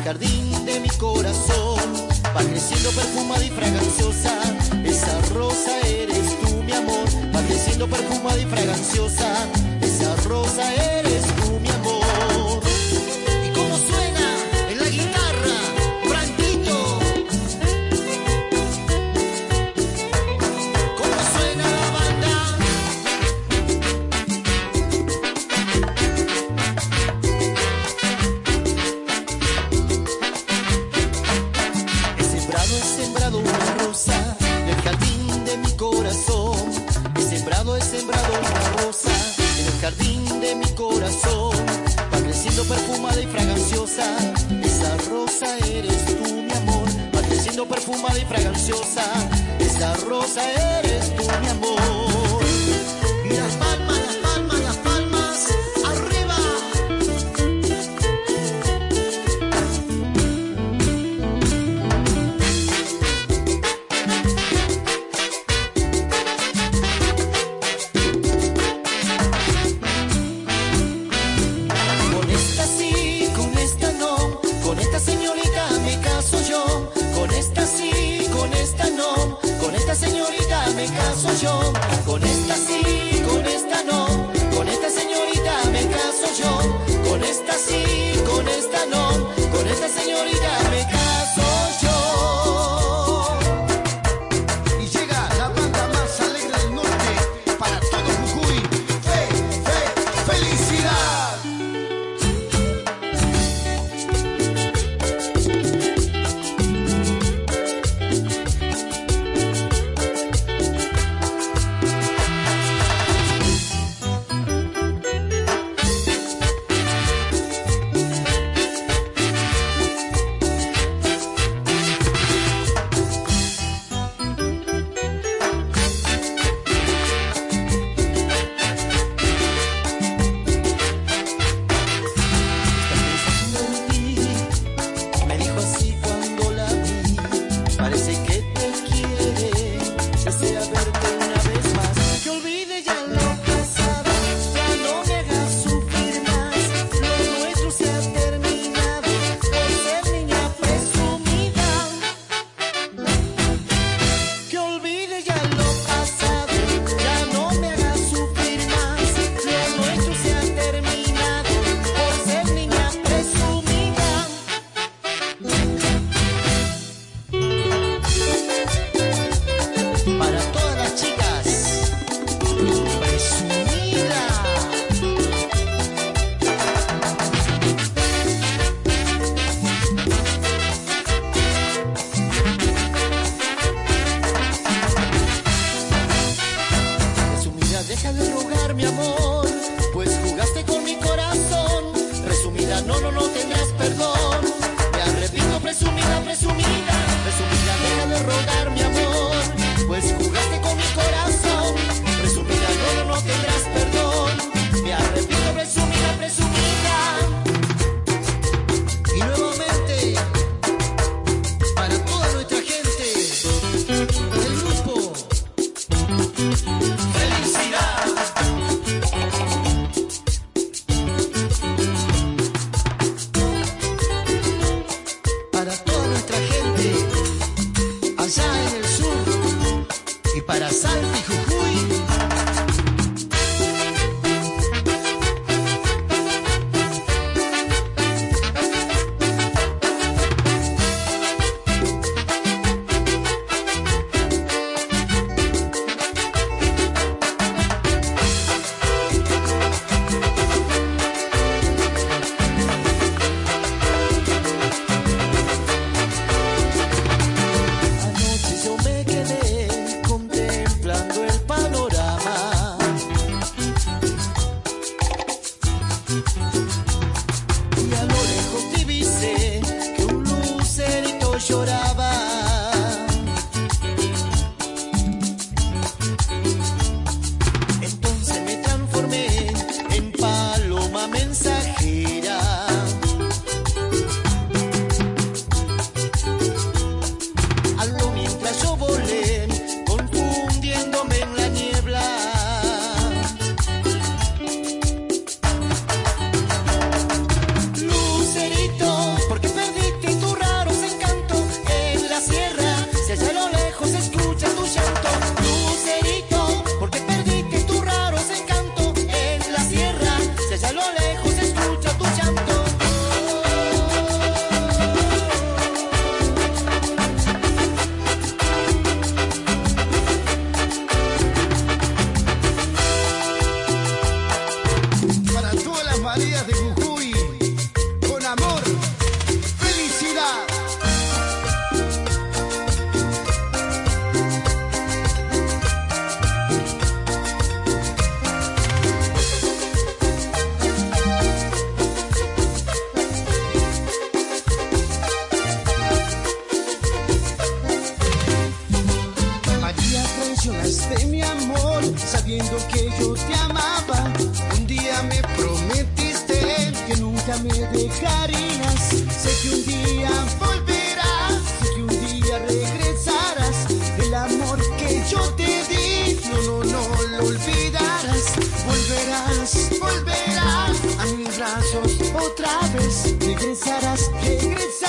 jardín de mi corazón va creciendo perfumada y fraganciosa. Esa rosa eres tú, mi amor. Va creciendo perfumada y fraganciosa. Esa rosa eres tú, mi amor. ¿Y cómo suena en la guitarra, Franquito? ¿Cómo suena la banda? He sembrado una rosa en el jardín de mi corazón. He sembrado una rosa en el jardín de mi corazón. Va creciendo perfumada y fraganciosa. Esa rosa eres tú, mi amor. Va creciendo perfumada y fraganciosa. Esa rosa eres tú, mi amor. Y las palmas, las palmas, las palmas, arriba. Señorita, me caso yo. Con esta sí, con esta no. Con esta señorita me caso yo. Con esta sí, con esta no. Con esta señorita me caso yo. Y llega la banda más alegre del norte para todo Jujuy. ¡Felicidad! Deja de rogar, mi amor, pues jugaste con mi corazón. Resumida, no tendrás perdón. Me arrepiento, presumida, presumida. Presumida, deja de rogar, mi amor, pues jugaste con mi corazón. Presumida, no tendrás perdón. Me arrepiento, presumida, presumida. Y nuevamente, para toda nuestra gente, el grupo Felicidad. sabiendo que yo te amaba. Un día me prometiste que nunca me dejarías. Sé que un día volverás, sé que un día regresarás. El amor que yo te di, no lo olvidarás. Volverás a mis brazos otra vez. Regresarás.